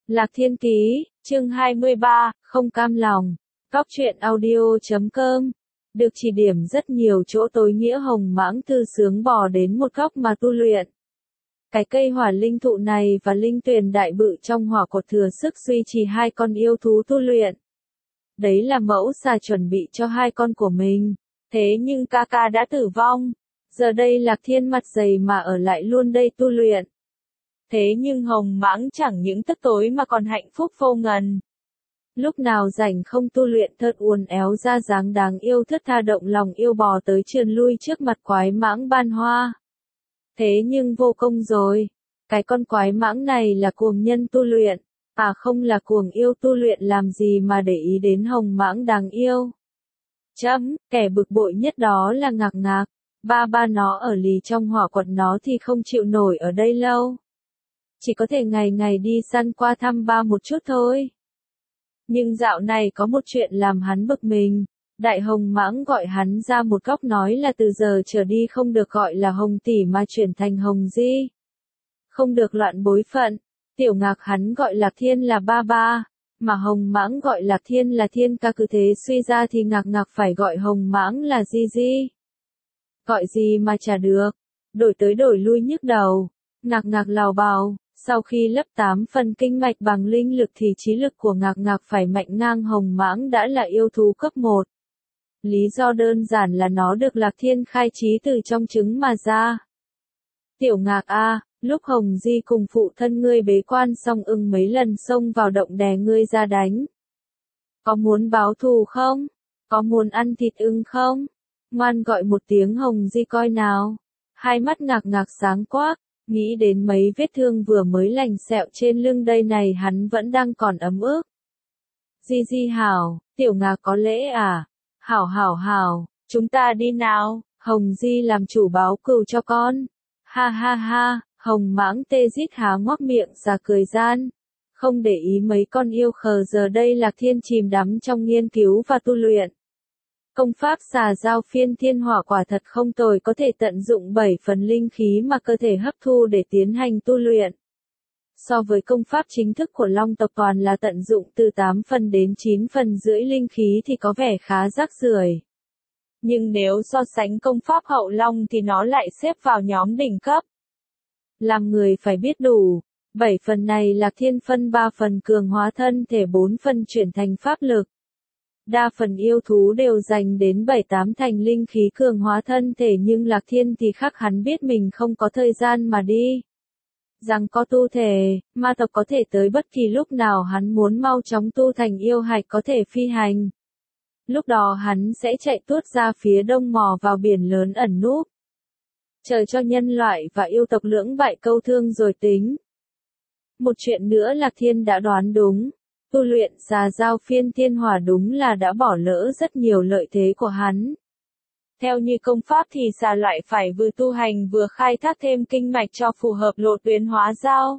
Lạc Thiên Ký, chương 23, không cam lòng. Cóc truyện audio.com. Được chỉ điểm rất nhiều chỗ tối nghĩa hồng mãng thư sướng bò đến một góc mà tu luyện. Cái cây hỏa linh thụ này và linh tuyền đại bự trong hỏa cột thừa sức duy trì hai con yêu thú tu luyện. Đấy là mẫu xà chuẩn bị cho hai con của mình. Thế nhưng ca ca đã tử vong. Giờ đây Lạc Thiên mặt dày mà ở lại luôn đây tu luyện. Thế nhưng hồng mãng chẳng những tức tối mà còn hạnh phúc vô ngần. Lúc nào rảnh không tu luyện thật uốn éo ra dáng đáng yêu thướt tha động lòng yêu bò tới trườn lui trước mặt quái mãng Ban Hoa. Thế nhưng vô công rồi. Cái con quái mãng này là cuồng nhân tu luyện. À không là cuồng yêu tu luyện làm gì mà để ý đến hồng mãng đáng yêu. Kẻ bực bội nhất đó là Ngạc Ngạc. Ba nó ở lì trong hỏa quật nó thì không chịu nổi ở đây lâu. Chỉ có thể ngày ngày đi săn qua thăm ba một chút thôi. Nhưng dạo này có một chuyện làm hắn bực mình. Đại hồng mãng gọi hắn ra một góc nói là từ giờ trở đi không được gọi là hồng tỷ mà chuyển thành hồng di. Không được loạn bối phận. Tiểu Ngạc hắn gọi Lạc Thiên là ba, mà hồng mãng gọi Lạc Thiên là thiên ca, cứ thế suy ra thì Ngạc Ngạc phải gọi hồng mãng là di. Gọi gì mà chả được. Đổi tới đổi lui nhức đầu. Ngạc Ngạc lào bào. Sau khi lấp 8 phần kinh mạch bằng linh lực thì trí lực của Ngạc Ngạc phải mạnh ngang hồng mãng đã là yêu thú cấp 1. Lý do đơn giản là nó được Lạc Thiên khai trí từ trong trứng mà ra. Tiểu Ngạc a, lúc Hồng Di cùng phụ thân ngươi bế quan xong mấy lần xông vào động đè ngươi ra đánh. Có muốn báo thù không? Có muốn ăn thịt không? Ngoan gọi một tiếng Hồng Di coi nào. Hai mắt Ngạc Ngạc sáng quắc. Nghĩ đến mấy vết thương vừa mới lành sẹo trên lưng đây này hắn vẫn đang còn ấm ức. Di hảo, Tiểu Ngạc có lễ à? Hảo, chúng ta đi nào, Hồng Di làm chủ báo cừu cho con. Ha, hồng mãng tê rít há ngoác miệng ra cười gian. Không để ý mấy con yêu khờ giờ đây Lạc Thiên chìm đắm trong nghiên cứu và tu luyện. Công pháp xà giao phiên thiên hỏa quả thật không tồi, có thể tận dụng 7 phần linh khí mà cơ thể hấp thu để tiến hành tu luyện. So với công pháp chính thức của Long tộc toàn là tận dụng từ 8 phần đến 9 phần rưỡi linh khí thì có vẻ khá rác rưởi. Nhưng nếu so sánh công pháp hậu Long thì nó lại xếp vào nhóm đỉnh cấp. Làm người phải biết đủ. 7 phần này Lạc Thiên phân 3 phần cường hóa thân thể, 4 phần chuyển thành pháp lực. Đa phần yêu thú đều dành đến 7-8 thành linh khí cường hóa thân thể, nhưng Lạc Thiên thì khác, hắn biết mình không có thời gian mà đi. Rằng có tu thể, ma tộc có thể tới bất kỳ lúc nào hắn muốn mau chóng tu thành yêu hạch có thể phi hành. Lúc đó hắn sẽ chạy tuốt ra phía đông mò vào biển lớn ẩn núp. Chờ cho nhân loại và yêu tộc lưỡng bại câu thương rồi tính. Một chuyện nữa Lạc Thiên đã đoán đúng. Tu luyện xà giao phiên thiên hỏa đúng là đã bỏ lỡ rất nhiều lợi thế của hắn. Theo như công pháp thì xà loại phải vừa tu hành vừa khai thác thêm kinh mạch cho phù hợp lộ tuyến hóa giao.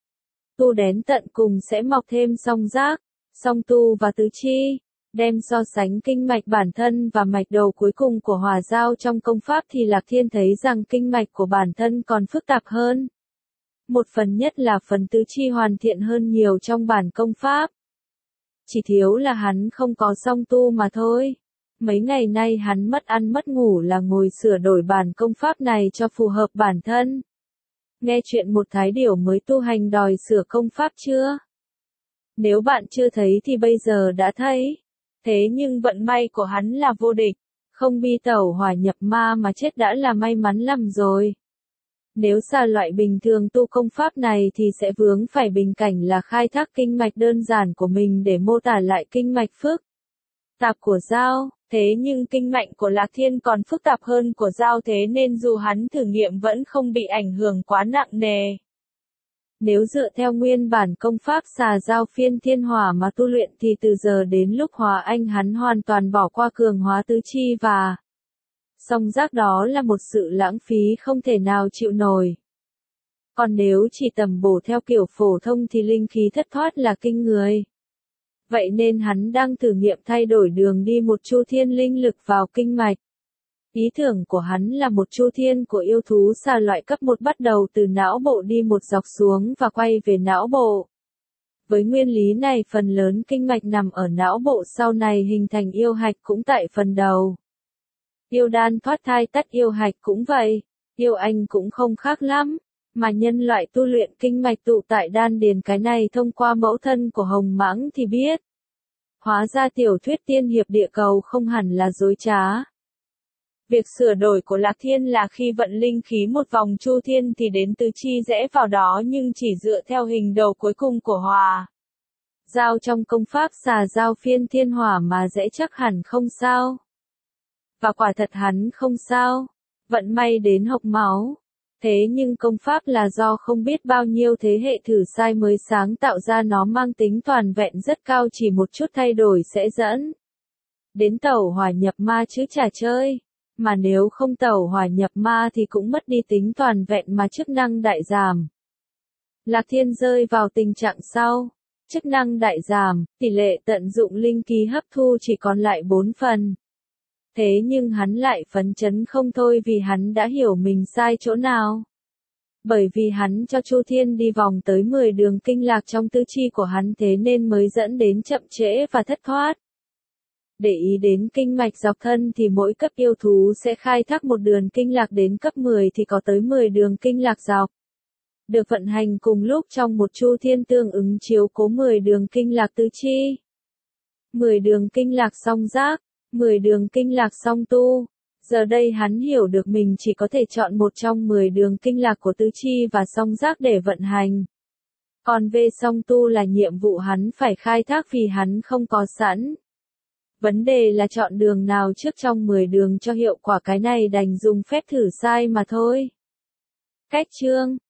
Tu đến tận cùng sẽ mọc thêm song giác, song tu và tứ chi. Đem so sánh kinh mạch bản thân và mạch đầu cuối cùng của hỏa giao trong công pháp thì Lạc Thiên thấy rằng kinh mạch của bản thân còn phức tạp hơn. Một phần nhất là phần tứ chi hoàn thiện hơn nhiều trong bản công pháp. Chỉ thiếu là hắn không có song tu mà thôi. Mấy ngày nay hắn mất ăn mất ngủ là ngồi sửa đổi bản công pháp này cho phù hợp bản thân. Nghe chuyện một thái điểu mới tu hành đòi sửa công pháp chưa? Nếu bạn chưa thấy thì bây giờ đã thấy. Thế nhưng vận may của hắn là vô địch. Không bi tẩu hỏa nhập ma mà chết đã là may mắn lắm rồi. Nếu xà loại bình thường tu công pháp này thì sẽ vướng phải bình cảnh là khai thác kinh mạch đơn giản của mình để mô tả lại kinh mạch phức tạp của dao. Thế nhưng kinh mạch của Lạc Thiên còn phức tạp hơn của dao, thế nên dù hắn thử nghiệm vẫn không bị ảnh hưởng quá nặng nề. Nếu dựa theo nguyên bản công pháp xà giao phiên thiên hỏa mà tu luyện thì từ giờ đến lúc hóa anh hắn hoàn toàn bỏ qua cường hóa tứ chi và song giác, đó là một sự lãng phí không thể nào chịu nổi. Còn nếu chỉ tầm bổ theo kiểu phổ thông thì linh khí thất thoát là kinh người. Vậy nên hắn đang thử nghiệm thay đổi đường đi một chu thiên linh lực vào kinh mạch. Ý tưởng của hắn là một chu thiên của yêu thú xà loại cấp 1 bắt đầu từ não bộ đi một dọc xuống và quay về não bộ. Với nguyên lý này phần lớn kinh mạch nằm ở não bộ sau này hình thành yêu hạch cũng tại phần đầu. Yêu đan thoát thai tắt yêu hạch cũng vậy, yêu anh cũng không khác lắm, mà nhân loại tu luyện kinh mạch tụ tại đan điền cái này thông qua mẫu thân của hồng mãng thì biết. Hóa ra tiểu thuyết tiên hiệp địa cầu không hẳn là dối trá. Việc sửa đổi của Lạc Thiên là khi vận linh khí một vòng chu thiên thì đến tứ chi rẽ vào đó nhưng chỉ dựa theo hình đầu cuối cùng của hòa. Giao trong công pháp xà giao phiên thiên hỏa mà dễ chắc hẳn không sao. Và quả thật hắn không sao. Vận may đến hộc máu. Thế nhưng công pháp là do không biết bao nhiêu thế hệ thử sai mới sáng tạo ra, nó mang tính toàn vẹn rất cao, chỉ một chút thay đổi sẽ dẫn đến tẩu hỏa nhập ma chứ chả chơi. Mà nếu không tẩu hỏa nhập ma thì cũng mất đi tính toàn vẹn mà chức năng đại giảm. Lạc Thiên rơi vào tình trạng sau. Chức năng đại giảm, tỷ lệ tận dụng linh khí hấp thu chỉ còn lại 4 phần. Thế nhưng hắn lại phấn chấn không thôi vì hắn đã hiểu mình sai chỗ nào. Bởi vì hắn cho Chu Thiên đi vòng tới 10 đường kinh lạc trong tứ chi của hắn, thế nên mới dẫn đến chậm trễ và thất thoát. Để ý đến kinh mạch dọc thân thì mỗi cấp yêu thú sẽ khai thác một đường kinh lạc, đến cấp 10 thì có tới 10 đường kinh lạc dọc. Được vận hành cùng lúc trong một chu thiên tương ứng chiếu cố 10 đường kinh lạc tứ chi. 10 đường kinh lạc song giác, 10 đường kinh lạc song tu. Giờ đây hắn hiểu được mình chỉ có thể chọn một trong 10 đường kinh lạc của tứ chi và song giác để vận hành. Còn về song tu là nhiệm vụ hắn phải khai thác vì hắn không có sẵn. Vấn đề là chọn đường nào trước trong 10 đường cho hiệu quả, cái này đành dùng phép thử sai mà thôi. Cách chương